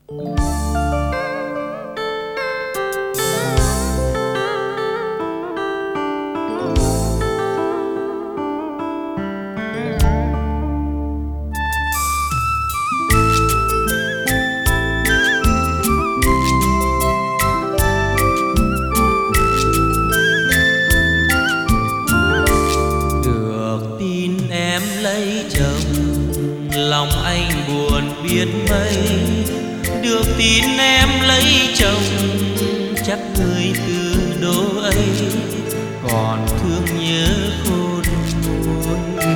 Lòng anh buồn biết mấy, được tin em lấy chồng, chắc người từ đô ấy còn thương nhớ khôn nguôi.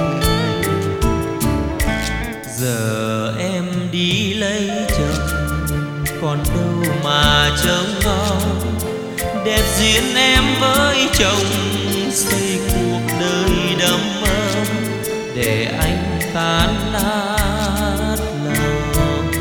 Giờ em đi lấy chồng, còn đâu mà trông ngóng, đẹp duyên em với chồng, xây cuộc đời đẫm ấm để anh tan nát lòng.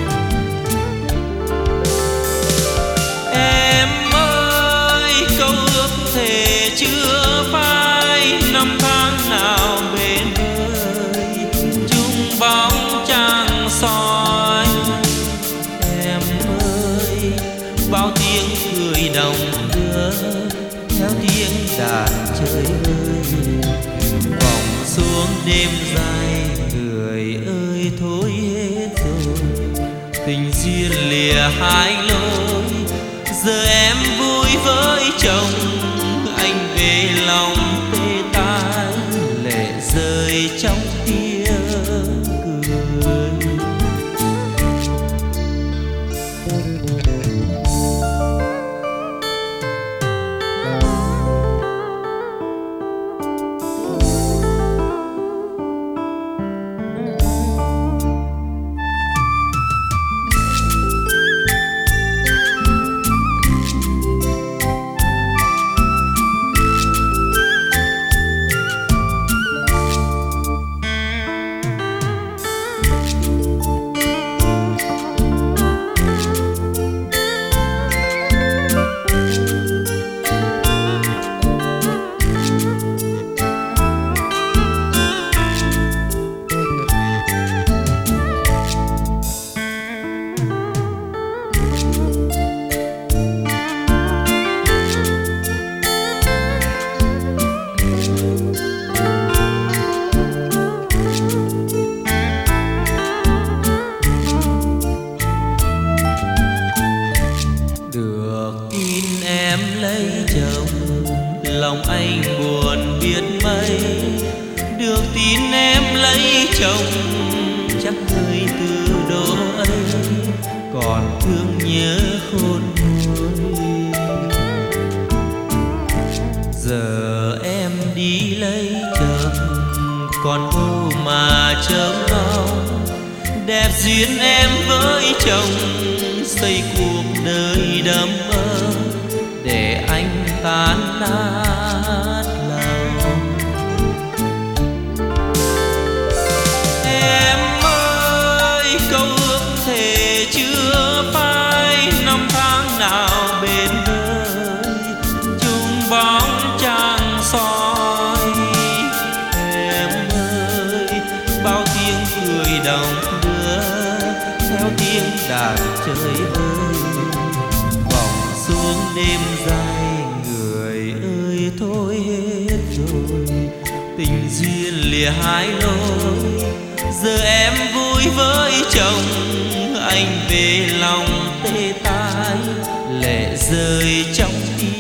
Em ơi câu ước thề chưa phai, năm tháng nào bên đời chung bóng trăng soi. Em ơi bao tiếng cười đồng đưa theo tiếng đàn chơi ơi, vòng xuống đêm dài người ơi thôi hết rồi, tình duyên lìa hai lối. Giờ em vui với chồng, anh về lòng tê tái, lệ rơi trong tiếng cười. Lấy chồng lòng anh buồn biết mấy, được tin em lấy chồng, chắc người từ đô ấy còn thương nhớ khôn nguôi. Giờ em đi lấy chồng, còn đâu mà trông ngóng, đẹp duyên em với chồng, xây cuộc đời đẫm ấm để anh tan nát lòng. Em ơi câu ước thề chưa phai, năm tháng nào bên đời chung bóng trăng soi. Em ơi bao tiếng cười đồng đưa theo tiếng đàn chơi ơi, vòng xuống đêm dài người ơi thôi hết rồi, tình duyên lìa hai lối. Giờ em vui với chồng, anh về lòng tê tái, lệ rơi trong tim.